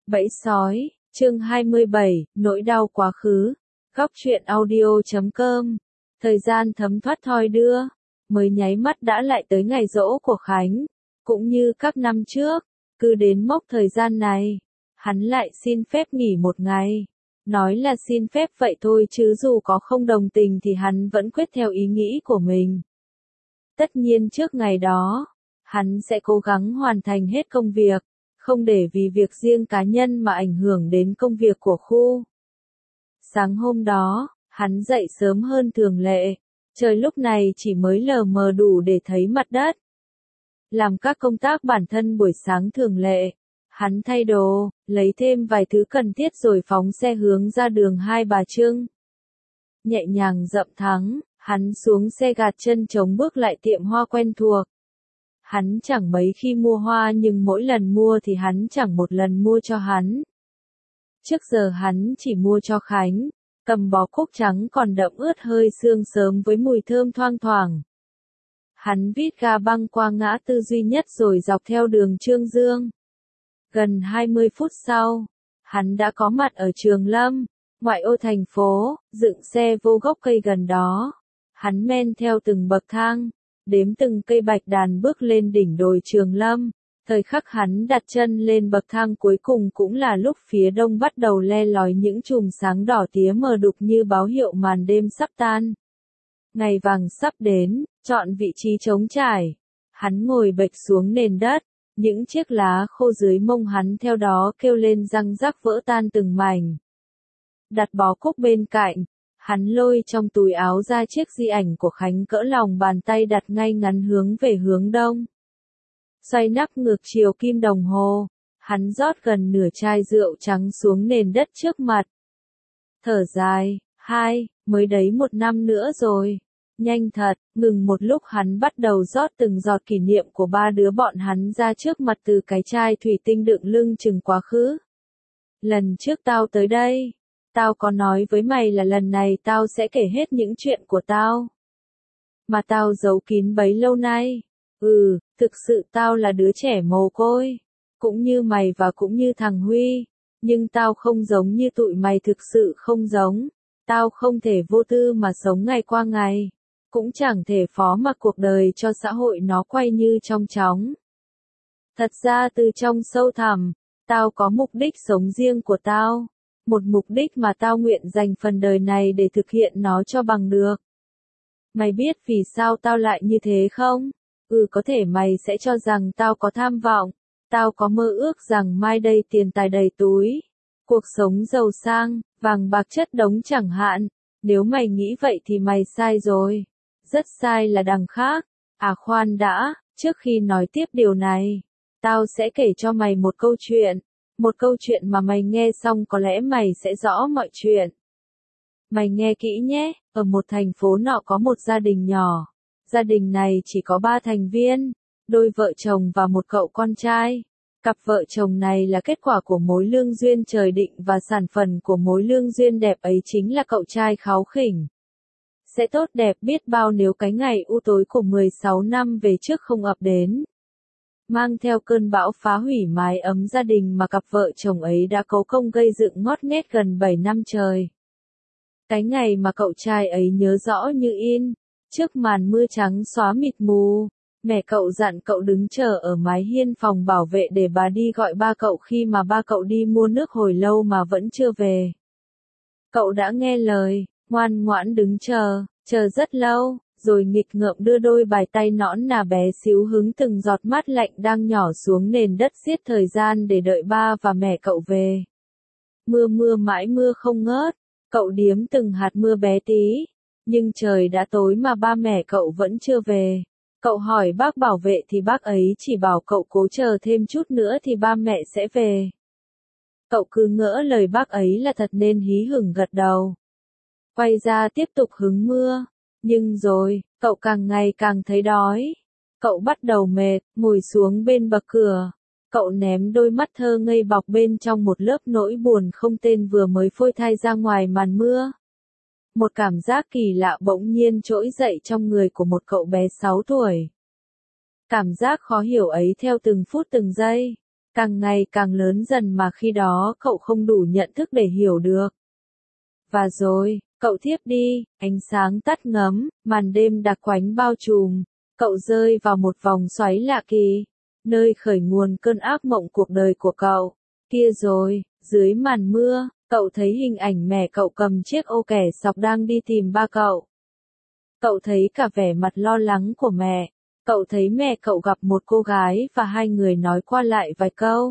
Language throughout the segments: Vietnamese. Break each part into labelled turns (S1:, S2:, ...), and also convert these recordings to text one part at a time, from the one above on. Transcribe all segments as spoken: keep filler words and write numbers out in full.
S1: Bẫy sói, chương hai mươi bảy, nỗi đau quá khứ. Góc truyện audio chấm com. Thời gian thấm thoát thoi đưa, mới nháy mắt đã lại tới ngày giỗ của Khánh. Cũng như các năm trước, cứ đến mốc thời gian này, hắn lại xin phép nghỉ một ngày. Nói là xin phép vậy thôi chứ dù có không đồng tình thì hắn vẫn quyết theo ý nghĩ của mình. Tất nhiên trước ngày đó, hắn sẽ cố gắng hoàn thành hết công việc, không để vì việc riêng cá nhân mà ảnh hưởng đến công việc của khu. Sáng hôm đó, hắn dậy sớm hơn thường lệ, trời lúc này chỉ mới lờ mờ đủ để thấy mặt đất. Làm các công tác bản thân buổi sáng thường lệ, hắn thay đồ, lấy thêm vài thứ cần thiết rồi phóng xe hướng ra đường Hai Bà Trưng. Nhẹ nhàng dậm thắng, hắn xuống xe gạt chân trống bước lại tiệm hoa quen thuộc. Hắn chẳng mấy khi mua hoa nhưng mỗi lần mua thì hắn chẳng một lần mua cho hắn. Trước giờ hắn chỉ mua cho Khánh, cầm bó cúc trắng còn đậm ướt hơi sương sớm với mùi thơm thoang thoảng. Hắn vít ga băng qua ngã tư duy nhất rồi dọc theo đường Trương Dương. Gần hai mươi phút sau, hắn đã có mặt ở Trường Lâm, ngoại ô thành phố, dựng xe vô gốc cây gần đó. Hắn men theo từng bậc thang, đếm từng cây bạch đàn bước lên đỉnh đồi Trường Lâm. Thời khắc hắn đặt chân lên bậc thang cuối cùng cũng là lúc phía đông bắt đầu le lói những chùm sáng đỏ tía mờ đục như báo hiệu màn đêm sắp tan. Ngày vàng sắp đến, chọn vị trí trống trải. Hắn ngồi bệt xuống nền đất, những chiếc lá khô dưới mông hắn theo đó kêu lên răng rắc vỡ tan từng mảnh. Đặt bó cúc bên cạnh, hắn lôi trong túi áo ra chiếc di ảnh của Khánh cỡ lòng bàn tay đặt ngay ngắn hướng về hướng đông. Xoay nắp ngược chiều kim đồng hồ, hắn rót gần nửa chai rượu trắng xuống nền đất trước mặt. Thở dài, hai, mới đấy một năm nữa rồi. Nhanh thật, ngừng một lúc hắn bắt đầu rót từng giọt kỷ niệm của ba đứa bọn hắn ra trước mặt từ cái chai thủy tinh đựng lưng chừng quá khứ. Lần trước tao tới đây, tao có nói với mày là lần này tao sẽ kể hết những chuyện của tao. Mà tao giấu kín bấy lâu nay. Ừ, thực sự tao là đứa trẻ mồ côi. Cũng như mày và cũng như thằng Huy. Nhưng tao không giống như tụi mày, thực sự không giống. Tao không thể vô tư mà sống ngày qua ngày. Cũng chẳng thể phó mặc cuộc đời cho xã hội nó quay như trong chóng. Thật ra từ trong sâu thẳm, tao có mục đích sống riêng của tao. Một mục đích mà tao nguyện dành phần đời này để thực hiện nó cho bằng được. Mày biết vì sao tao lại như thế không? Ừ, có thể mày sẽ cho rằng tao có tham vọng. Tao có mơ ước rằng mai đây tiền tài đầy túi. Cuộc sống giàu sang, vàng bạc chất đống chẳng hạn. Nếu mày nghĩ vậy thì mày sai rồi. Rất sai là đằng khác. À khoan đã, trước khi nói tiếp điều này, tao sẽ kể cho mày một câu chuyện. Một câu chuyện mà mày nghe xong có lẽ mày sẽ rõ mọi chuyện. Mày nghe kỹ nhé, ở một thành phố nọ có một gia đình nhỏ. Gia đình này chỉ có ba thành viên, đôi vợ chồng và một cậu con trai. Cặp vợ chồng này là kết quả của mối lương duyên trời định và sản phần của mối lương duyên đẹp ấy chính là cậu trai kháu khỉnh. Sẽ tốt đẹp biết bao nếu cái ngày u tối của mười sáu năm về trước không ập đến. Mang theo cơn bão phá hủy mái ấm gia đình mà cặp vợ chồng ấy đã cố công gây dựng ngót nghét gần bảy năm trời. Cái ngày mà cậu trai ấy nhớ rõ như in, trước màn mưa trắng xóa mịt mù, mẹ cậu dặn cậu đứng chờ ở mái hiên phòng bảo vệ để bà đi gọi ba cậu khi mà ba cậu đi mua nước hồi lâu mà vẫn chưa về. Cậu đã nghe lời, ngoan ngoãn đứng chờ, chờ rất lâu, rồi nghịch ngợm đưa đôi bàn tay nõn nà bé xíu hứng từng giọt mát lạnh đang nhỏ xuống nền đất giết thời gian để đợi ba và mẹ cậu về. Mưa mưa mãi mưa không ngớt, cậu điếm từng hạt mưa bé tí, nhưng trời đã tối mà ba mẹ cậu vẫn chưa về. Cậu hỏi bác bảo vệ thì bác ấy chỉ bảo cậu cố chờ thêm chút nữa thì ba mẹ sẽ về. Cậu cứ ngỡ lời bác ấy là thật nên hí hửng gật đầu. Quay ra tiếp tục hứng mưa. Nhưng rồi, cậu càng ngày càng thấy đói. Cậu bắt đầu mệt, ngồi xuống bên bậc cửa. Cậu ném đôi mắt thơ ngây bọc bên trong một lớp nỗi buồn không tên vừa mới phôi thai ra ngoài màn mưa. Một cảm giác kỳ lạ bỗng nhiên trỗi dậy trong người của một cậu bé sáu tuổi. Cảm giác khó hiểu ấy theo từng phút từng giây. càng ngày càng lớn dần mà khi đó cậu không đủ nhận thức để hiểu được. Và rồi, cậu thiếp đi, ánh sáng tắt ngấm, màn đêm đặc quánh bao trùm, cậu rơi vào một vòng xoáy lạ kỳ, nơi khởi nguồn cơn ác mộng cuộc đời của cậu. Kia rồi, dưới màn mưa, cậu thấy hình ảnh mẹ cậu cầm chiếc ô kẻ sọc đang đi tìm ba cậu. Cậu thấy cả vẻ mặt lo lắng của mẹ. Cậu thấy mẹ cậu gặp một cô gái và hai người nói qua lại vài câu.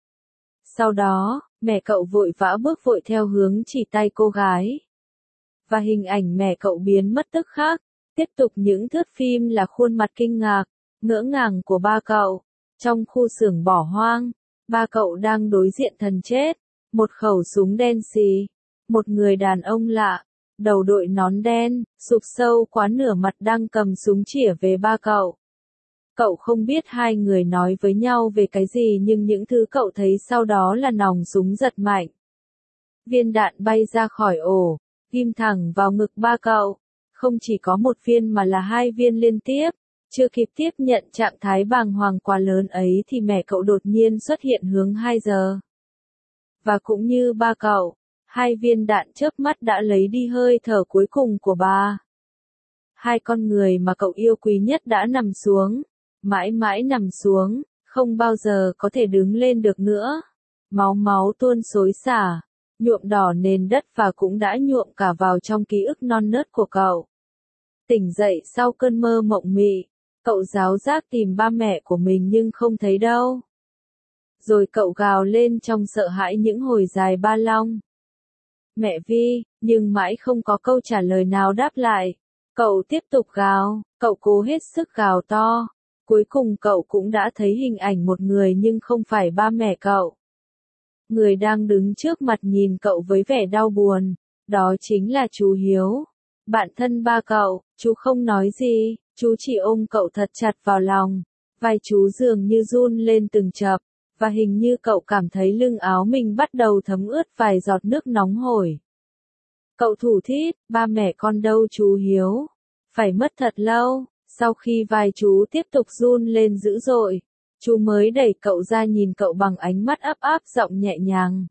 S1: Sau đó, mẹ cậu vội vã bước vội theo hướng chỉ tay cô gái. Và hình ảnh mẹ cậu biến mất tức khắc. Tiếp tục những thước phim là khuôn mặt kinh ngạc, ngỡ ngàng của ba cậu. Trong khu xưởng bỏ hoang, ba cậu đang đối diện thần chết. Một khẩu súng đen xì. Một người đàn ông lạ, đầu đội nón đen, sụp sâu quá nửa mặt đang cầm súng chĩa về ba cậu. Cậu không biết hai người nói với nhau về cái gì nhưng những thứ cậu thấy sau đó là nòng súng giật mạnh. Viên đạn bay ra khỏi ổ, ghim thẳng vào ngực ba cậu. Không chỉ có một viên mà là hai viên liên tiếp. Chưa kịp tiếp nhận trạng thái bàng hoàng quá lớn ấy thì mẹ cậu đột nhiên xuất hiện hướng hai giờ. Và cũng như ba cậu, hai viên đạn chớp mắt đã lấy đi hơi thở cuối cùng của bà. Hai con người mà cậu yêu quý nhất đã nằm xuống. Mãi mãi nằm xuống, không bao giờ có thể đứng lên được nữa. Máu máu tuôn xối xả, nhuộm đỏ nền đất và cũng đã nhuộm cả vào trong ký ức non nớt của cậu. Tỉnh dậy sau cơn mơ mộng mị, cậu ráo rác tìm ba mẹ của mình nhưng không thấy đâu. Rồi cậu gào lên trong sợ hãi những hồi dài ba long. Mẹ Vi, nhưng mãi không có câu trả lời nào đáp lại. Cậu tiếp tục gào, cậu cố hết sức gào to. Cuối cùng cậu cũng đã thấy hình ảnh một người nhưng không phải ba mẹ cậu. Người đang đứng trước mặt nhìn cậu với vẻ đau buồn, đó chính là chú Hiếu. Bạn thân ba cậu, chú không nói gì, chú chỉ ôm cậu thật chặt vào lòng. Vai chú dường như run lên từng chập, và hình như cậu cảm thấy lưng áo mình bắt đầu thấm ướt vài giọt nước nóng hổi. Cậu thủ thít, ba mẹ con đâu chú Hiếu? Phải mất thật lâu. Sau khi vai chú tiếp tục run lên dữ dội, chú mới đẩy cậu ra nhìn cậu bằng ánh mắt ấp áp giọng nhẹ nhàng.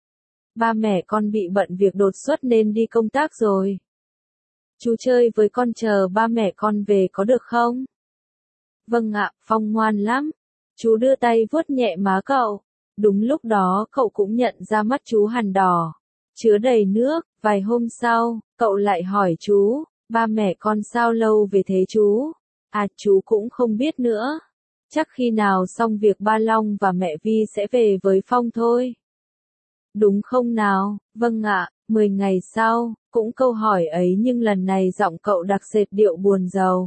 S1: Ba mẹ con bị bận việc đột xuất nên đi công tác rồi. Chú chơi với con chờ ba mẹ con về có được không? Vâng ạ, Phong ngoan lắm. Chú đưa tay vuốt nhẹ má cậu. Đúng lúc đó cậu cũng nhận ra mắt chú hằn đỏ, chứa đầy nước. Vài hôm sau, cậu lại hỏi chú. Ba mẹ con sao lâu về thế chú? À chú cũng không biết nữa. Chắc khi nào xong việc ba Long và mẹ Vi sẽ về với Phong thôi. Đúng không nào? Vâng ạ, mười ngày sau, cũng câu hỏi ấy nhưng lần này giọng cậu đặc sệt điệu buồn rầu.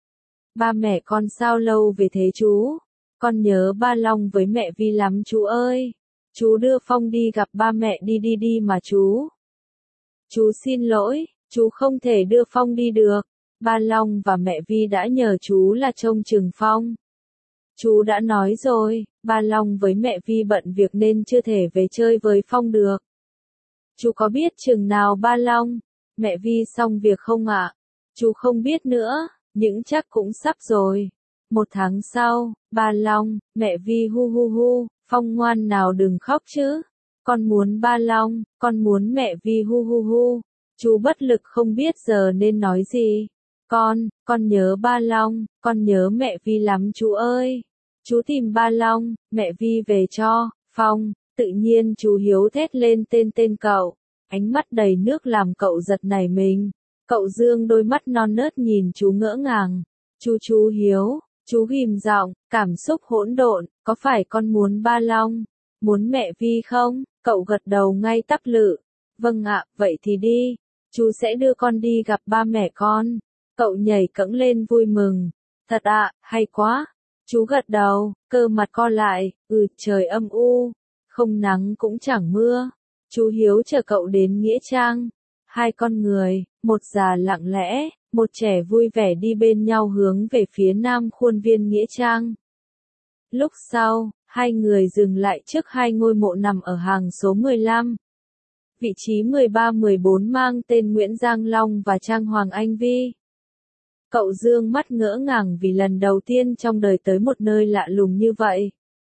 S1: Ba mẹ con sao lâu về thế chú? Con nhớ ba Long với mẹ Vi lắm chú ơi. Chú đưa Phong đi gặp ba mẹ đi đi đi mà chú. Chú xin lỗi. Chú không thể đưa Phong đi được. Ba Long và mẹ Vi đã nhờ chú là trông chừng Phong. Chú đã nói rồi, ba Long với mẹ Vi bận việc nên chưa thể về chơi với Phong được. Chú có biết chừng nào ba Long, mẹ Vi xong việc không ạ? Chú không biết nữa, nhưng chắc cũng sắp rồi. Một tháng sau, ba Long, mẹ Vi hu hu hu, Phong ngoan nào đừng khóc chứ. Con muốn ba Long, con muốn mẹ Vi hu hu hu. Chú bất lực không biết giờ nên nói gì. Con, con nhớ ba Long, con nhớ mẹ Vi lắm chú ơi. Chú tìm ba Long, mẹ Vi về cho, Phong. Tự nhiên chú Hiếu thét lên tên tên cậu. Ánh mắt đầy nước làm cậu giật nảy mình. Cậu dương đôi mắt non nớt nhìn chú ngỡ ngàng. Chú chú Hiếu, chú ghim giọng, cảm xúc hỗn độn, có phải con muốn ba Long, muốn mẹ Vi không? Cậu gật đầu ngay tắp lự. Vâng ạ, vậy thì đi. Chú sẽ đưa con đi gặp ba mẹ con. Cậu nhảy cẫng lên vui mừng. Thật ạ, à, hay quá. Chú gật đầu, cơ mặt co lại, ừ trời âm u. Không nắng cũng chẳng mưa. Chú Hiếu chờ cậu đến Nghĩa Trang. Hai con người, một già lặng lẽ, một trẻ vui vẻ đi bên nhau hướng về phía nam khuôn viên Nghĩa Trang. Lúc sau, hai người dừng lại trước hai ngôi mộ nằm ở hàng số mười lăm. Vị trí mười ba mười bốn mang tên Nguyễn Giang Long và Trang Hoàng Anh Vi. Cậu dương mắt ngỡ ngàng vì lần đầu tiên trong đời tới một nơi lạ lùng như vậy.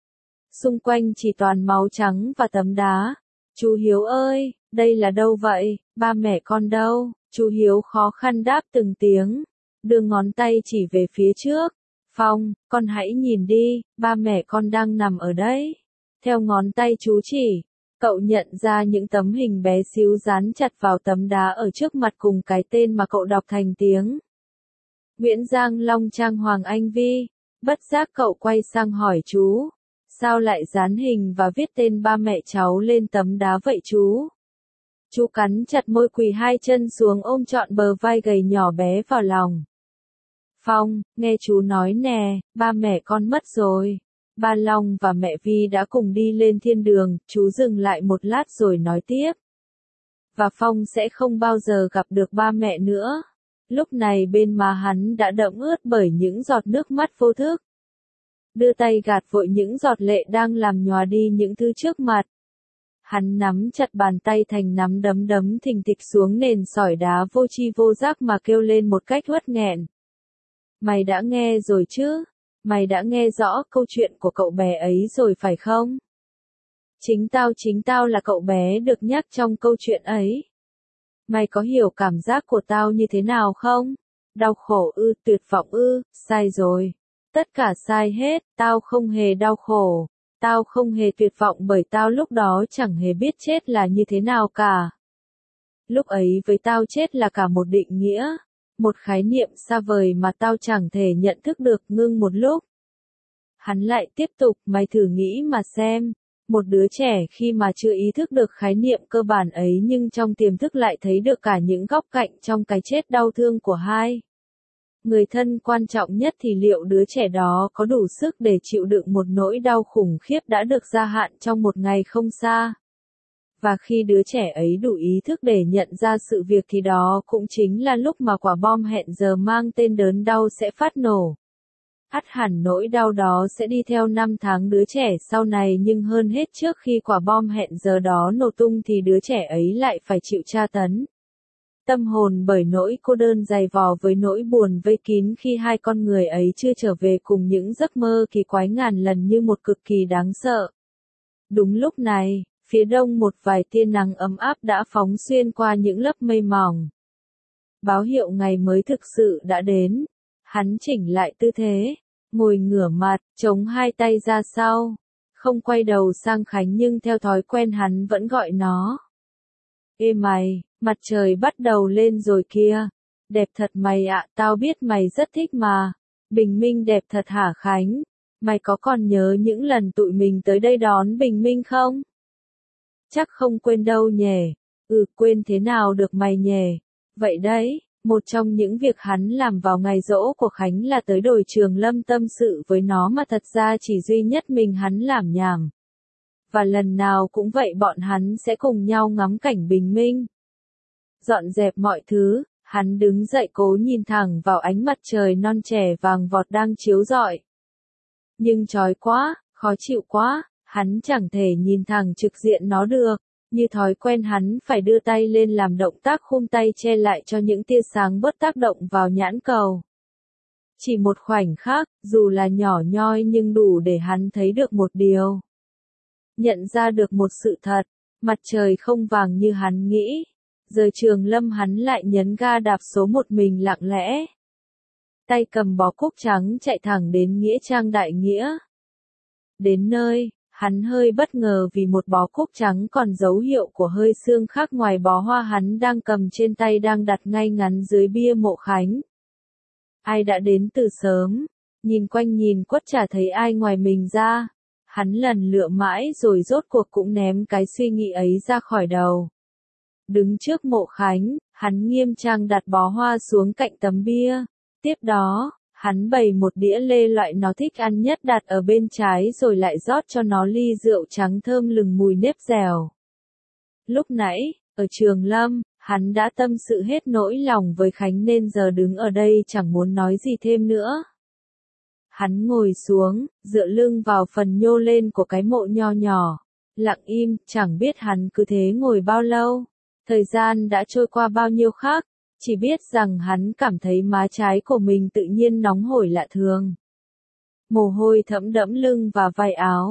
S1: xung quanh chỉ toàn máu trắng và tấm đá. Chú Hiếu ơi, đây là đâu vậy, ba mẹ con đâu? Chú Hiếu khó khăn đáp từng tiếng, đưa ngón tay chỉ về phía trước. Phong, con hãy nhìn đi, ba mẹ con đang nằm ở đấy. Theo ngón tay chú chỉ, cậu nhận ra những tấm hình bé xíu dán chặt vào tấm đá ở trước mặt cùng cái tên mà cậu đọc thành tiếng. Nguyễn Giang Long Trang Hoàng Anh Vi. Bất giác cậu quay sang hỏi chú, sao lại dán hình và viết tên ba mẹ cháu lên tấm đá vậy chú? Chú cắn chặt môi quỳ hai chân xuống ôm trọn bờ vai gầy nhỏ bé vào lòng. Phong, nghe chú nói nè, ba mẹ con mất rồi. Ba Long và mẹ Vi đã cùng đi lên thiên đường, chú dừng lại một lát rồi nói tiếp. Và Phong sẽ không bao giờ gặp được ba mẹ nữa. Lúc này bên má hắn đã đẫm ướt bởi những giọt nước mắt vô thức. Đưa tay gạt vội những giọt lệ đang làm nhòa đi những thứ trước mặt. Hắn nắm chặt bàn tay thành nắm đấm đấm thình thịch xuống nền sỏi đá vô tri vô giác mà kêu lên một cách uất nghẹn. Mày đã nghe rồi chứ? Mày đã nghe rõ câu chuyện của cậu bé ấy rồi phải không? Chính tao chính tao là cậu bé được nhắc trong câu chuyện ấy. Mày có hiểu cảm giác của tao như thế nào không? Đau khổ ư, tuyệt vọng ư, sai rồi. Tất cả sai hết, tao không hề đau khổ. Tao không hề tuyệt vọng bởi tao lúc đó chẳng hề biết chết là như thế nào cả. Lúc ấy với tao chết là cả một định nghĩa. Một khái niệm xa vời mà tao chẳng thể nhận thức được. Ngưng một lúc. Hắn lại tiếp tục, mày thử nghĩ mà xem. Một đứa trẻ khi mà chưa ý thức được khái niệm cơ bản ấy nhưng trong tiềm thức lại thấy được cả những góc cạnh trong cái chết đau thương của hai người thân quan trọng nhất thì liệu đứa trẻ đó có đủ sức để chịu đựng một nỗi đau khủng khiếp đã được gia hạn trong một ngày không xa? Và khi đứa trẻ ấy đủ ý thức để nhận ra sự việc thì đó cũng chính là lúc mà quả bom hẹn giờ mang tên đớn đau sẽ phát nổ. Ắt hẳn nỗi đau đó sẽ đi theo năm tháng đứa trẻ sau này nhưng hơn hết trước khi quả bom hẹn giờ đó nổ tung thì đứa trẻ ấy lại phải chịu tra tấn. Tâm hồn bởi nỗi cô đơn dày vò với nỗi buồn vây kín khi hai con người ấy chưa trở về cùng những giấc mơ kỳ quái ngàn lần như một cực kỳ đáng sợ. Đúng lúc này, phía đông một vài tia nắng ấm áp đã phóng xuyên qua những lớp mây mỏng. Báo hiệu ngày mới thực sự đã đến. Hắn chỉnh lại tư thế, ngồi ngửa mặt, chống hai tay ra sau, không quay đầu sang Khánh nhưng theo thói quen hắn vẫn gọi nó. Ê mày, mặt trời bắt đầu lên rồi kia. Đẹp thật mày ạ, tao biết mày rất thích mà. Bình minh đẹp thật hả Khánh? Mày có còn nhớ những lần tụi mình tới đây đón bình minh không? Chắc không quên đâu nhỉ. Ừ, quên thế nào được mày nhỉ. Vậy đấy. Một trong những việc hắn làm vào ngày giỗ của Khánh là tới đồi Trường Lâm tâm sự với nó mà thật ra chỉ duy nhất mình hắn làm nhảm. Và lần nào cũng vậy bọn hắn sẽ cùng nhau ngắm cảnh bình minh. Dọn dẹp mọi thứ, hắn đứng dậy cố nhìn thẳng vào ánh mặt trời non trẻ vàng vọt đang chiếu rọi. Nhưng chói quá, khó chịu quá, hắn chẳng thể nhìn thẳng trực diện nó được. Như thói quen hắn phải đưa tay lên làm động tác khum tay che lại cho những tia sáng bớt tác động vào nhãn cầu. Chỉ một khoảnh khắc, dù là nhỏ nhoi nhưng đủ để hắn thấy được một điều. Nhận ra được một sự thật, mặt trời không vàng như hắn nghĩ. Giờ Trường Lâm hắn lại nhấn ga đạp số một mình lặng lẽ. Tay cầm bó cúc trắng chạy thẳng đến Nghĩa Trang Đại Nghĩa. Đến nơi. Hắn hơi bất ngờ vì một bó cúc trắng còn dấu hiệu của hơi xương khác ngoài bó hoa hắn đang cầm trên tay đang đặt ngay ngắn dưới bia mộ Khánh. Ai đã đến từ sớm, nhìn quanh nhìn quất chả thấy ai ngoài mình ra. Hắn lần lựa mãi rồi rốt cuộc cũng ném cái suy nghĩ ấy ra khỏi đầu. Đứng trước mộ Khánh, hắn nghiêm trang đặt bó hoa xuống cạnh tấm bia. Tiếp đó, hắn bày một đĩa lê loại nó thích ăn nhất đặt ở bên trái rồi lại rót cho nó ly rượu trắng thơm lừng mùi nếp dẻo. Lúc nãy, ở Trường Lâm, hắn đã tâm sự hết nỗi lòng với Khánh nên giờ đứng ở đây chẳng muốn nói gì thêm nữa. Hắn ngồi xuống, dựa lưng vào phần nhô lên của cái mộ nho nhỏ, lặng im, chẳng biết hắn cứ thế ngồi bao lâu. Thời gian đã trôi qua bao nhiêu khắc. Chỉ biết rằng hắn cảm thấy má trái của mình tự nhiên nóng hổi lạ thường. Mồ hôi thấm đẫm lưng và vai áo.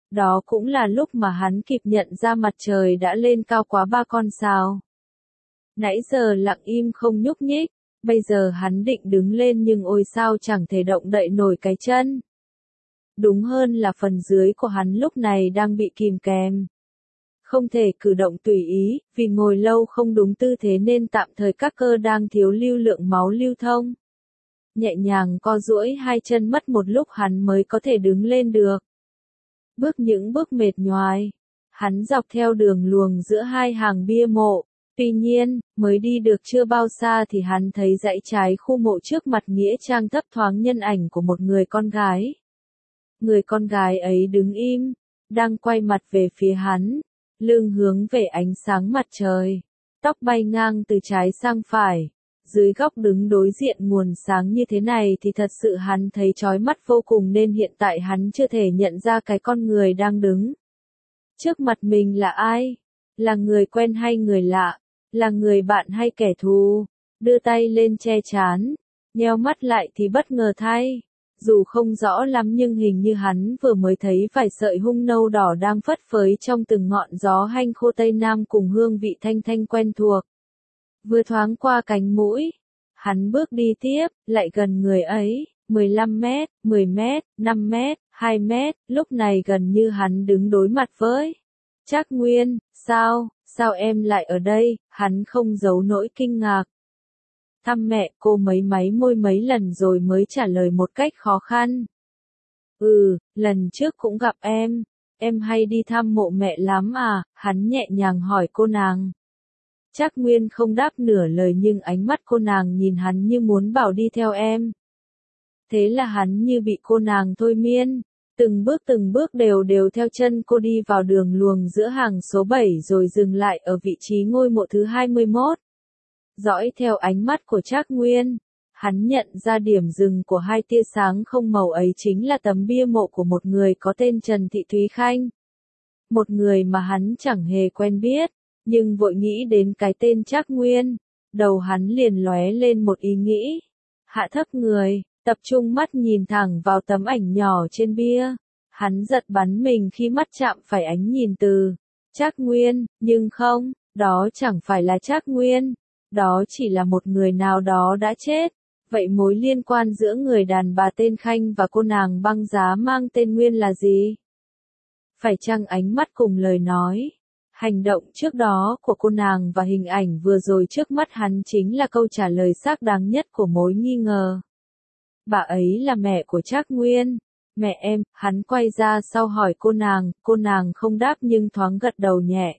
S1: Đó cũng là lúc mà hắn kịp nhận ra mặt trời đã lên cao quá ba con sao. Nãy giờ lặng im không nhúc nhích, bây giờ hắn định đứng lên nhưng ôi sao chẳng thể động đậy nổi cái chân. Đúng hơn là phần dưới của hắn lúc này đang bị kìm kèm. Không thể cử động tùy ý, vì ngồi lâu không đúng tư thế nên tạm thời các cơ đang thiếu lưu lượng máu lưu thông. Nhẹ nhàng co duỗi hai chân mất một lúc hắn mới có thể đứng lên được. Bước những bước mệt nhoài, hắn dọc theo đường luồng giữa hai hàng bia mộ. Tuy nhiên, mới đi được chưa bao xa thì hắn thấy dãy trái khu mộ trước mặt nghĩa trang thấp thoáng nhân ảnh của một người con gái. Người con gái ấy đứng im, đang quay mặt về phía hắn, lưng hướng về ánh sáng mặt trời, tóc bay ngang từ trái sang phải. Dưới góc đứng đối diện nguồn sáng như thế này thì thật sự hắn thấy chói mắt vô cùng nên hiện tại hắn chưa thể nhận ra cái con người đang đứng trước mặt mình là ai, là người quen hay người lạ, là người bạn hay kẻ thù. Đưa tay lên che trán, nheo mắt lại thì bất ngờ thay. Dù không rõ lắm nhưng hình như hắn vừa mới thấy vài sợi hung nâu đỏ đang phất phới trong từng ngọn gió hanh khô Tây Nam cùng hương vị thanh thanh quen thuộc. Vừa thoáng qua cánh mũi, hắn bước đi tiếp, lại gần người ấy, mười lăm mét, mười mét, năm mét, hai mét, lúc này gần như hắn đứng đối mặt với Trác Nguyên. Sao, sao em lại ở đây? Hắn không giấu nỗi kinh ngạc. Thăm mẹ, cô mấy máy môi mấy lần rồi mới trả lời một cách khó khăn. Ừ, lần trước cũng gặp em, em hay đi thăm mộ mẹ lắm à? Hắn nhẹ nhàng hỏi cô nàng. Trác Nguyên không đáp nửa lời nhưng ánh mắt cô nàng nhìn hắn như muốn bảo đi theo em. Thế là hắn như bị cô nàng thôi miên, từng bước từng bước đều đều theo chân cô đi vào đường luồng giữa hàng số bảy rồi dừng lại ở vị trí ngôi mộ thứ hai mươi mốt. Dõi theo ánh mắt của Trác Nguyên, hắn nhận ra điểm dừng của hai tia sáng không màu ấy chính là tấm bia mộ của một người có tên Trần Thị Thúy Khanh. Một người mà hắn chẳng hề quen biết, nhưng vội nghĩ đến cái tên Trác Nguyên, đầu hắn liền lóe lên một ý nghĩ. Hạ thấp người, tập trung mắt nhìn thẳng vào tấm ảnh nhỏ trên bia. Hắn giật bắn mình khi mắt chạm phải ánh nhìn từ Trác Nguyên, nhưng không, đó chẳng phải là Trác Nguyên. Đó chỉ là một người nào đó đã chết. Vậy mối liên quan giữa người đàn bà tên Khanh và cô nàng băng giá mang tên Nguyên là gì? Phải chăng ánh mắt cùng lời nói, hành động trước đó của cô nàng và hình ảnh vừa rồi trước mắt hắn chính là câu trả lời xác đáng nhất của mối nghi ngờ? Bà ấy là mẹ của Trác Nguyên. Mẹ em, hắn quay ra sau hỏi cô nàng, cô nàng không đáp nhưng thoáng gật đầu nhẹ.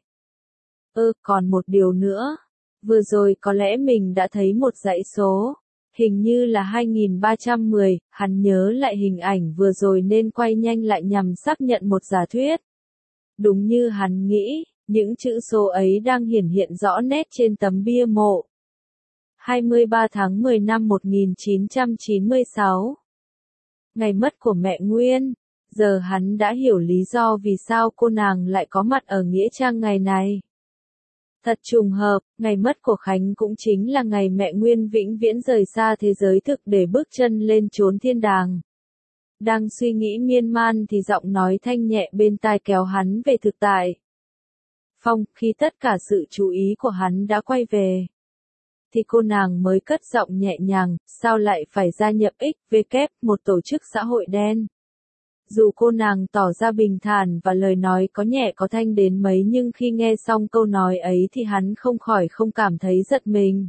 S1: Ơ, còn một điều nữa. Vừa rồi có lẽ mình đã thấy một dãy số, hình như là hai nghìn ba trăm mười, hắn nhớ lại hình ảnh vừa rồi nên quay nhanh lại nhằm xác nhận một giả thuyết. Đúng như hắn nghĩ, những chữ số ấy đang hiển hiện rõ nét trên tấm bia mộ. hai mươi ba tháng mười năm một nghìn chín trăm chín mươi sáu. Ngày mất của mẹ Nguyên, giờ hắn đã hiểu lý do vì sao cô nàng lại có mặt ở nghĩa trang ngày này. Thật trùng hợp, ngày mất của Khánh cũng chính là ngày mẹ Nguyên vĩnh viễn rời xa thế giới thực để bước chân lên chốn thiên đàng. Đang suy nghĩ miên man thì giọng nói thanh nhẹ bên tai kéo hắn về thực tại. Phong, khi tất cả sự chú ý của hắn đã quay về, thì cô nàng mới cất giọng nhẹ nhàng, sao lại phải gia nhập ích vê kép, một tổ chức xã hội đen. Dù cô nàng tỏ ra bình thản và lời nói có nhẹ có thanh đến mấy nhưng khi nghe xong câu nói ấy thì hắn không khỏi không cảm thấy giật mình.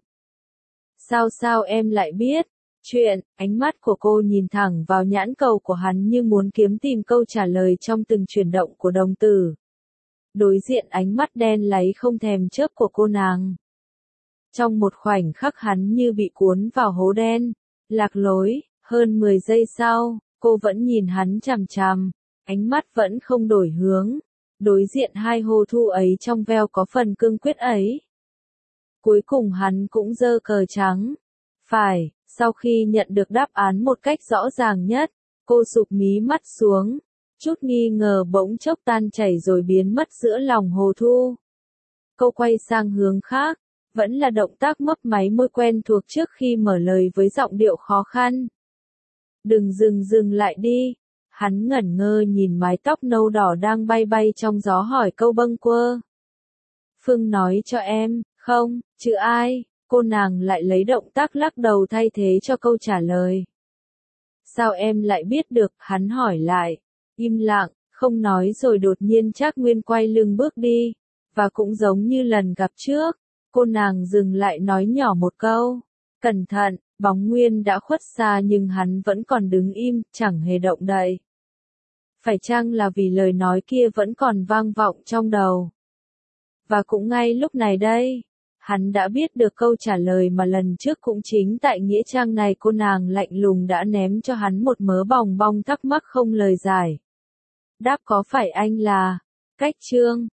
S1: Sao sao em lại biết? Chuyện, ánh mắt của cô nhìn thẳng vào nhãn cầu của hắn như muốn kiếm tìm câu trả lời trong từng chuyển động của đồng tử. Đối diện ánh mắt đen láy không thèm chớp của cô nàng. Trong một khoảnh khắc hắn như bị cuốn vào hố đen, lạc lối, hơn mười giây sau. Cô vẫn nhìn hắn chằm chằm, ánh mắt vẫn không đổi hướng, đối diện hai hô thu ấy trong veo có phần cương quyết ấy. Cuối cùng hắn cũng giơ cờ trắng. Phải, sau khi nhận được đáp án một cách rõ ràng nhất, cô sụp mí mắt xuống, chút nghi ngờ bỗng chốc tan chảy rồi biến mất giữa lòng hồ thu. Cô quay sang hướng khác, vẫn là động tác mấp máy môi quen thuộc trước khi mở lời với giọng điệu khó khăn. Đừng dừng dừng lại đi. Hắn ngẩn ngơ nhìn mái tóc nâu đỏ đang bay bay trong gió hỏi câu bâng quơ. Phương nói cho em, không, chứ ai, cô nàng lại lấy động tác lắc đầu thay thế cho câu trả lời. Sao em lại biết được, hắn hỏi lại. Im lặng, không nói rồi đột nhiên Trác Nguyên quay lưng bước đi, và cũng giống như lần gặp trước, cô nàng dừng lại nói nhỏ một câu. Cẩn thận, bóng Nguyên đã khuất xa nhưng hắn vẫn còn đứng im, chẳng hề động đậy. Phải chăng là vì lời nói kia vẫn còn vang vọng trong đầu? Và cũng ngay lúc này đây, hắn đã biết được câu trả lời mà lần trước cũng chính tại nghĩa trang này cô nàng lạnh lùng đã ném cho hắn một mớ bòng bong thắc mắc không lời giải. Đáp có phải anh là Cách Trương?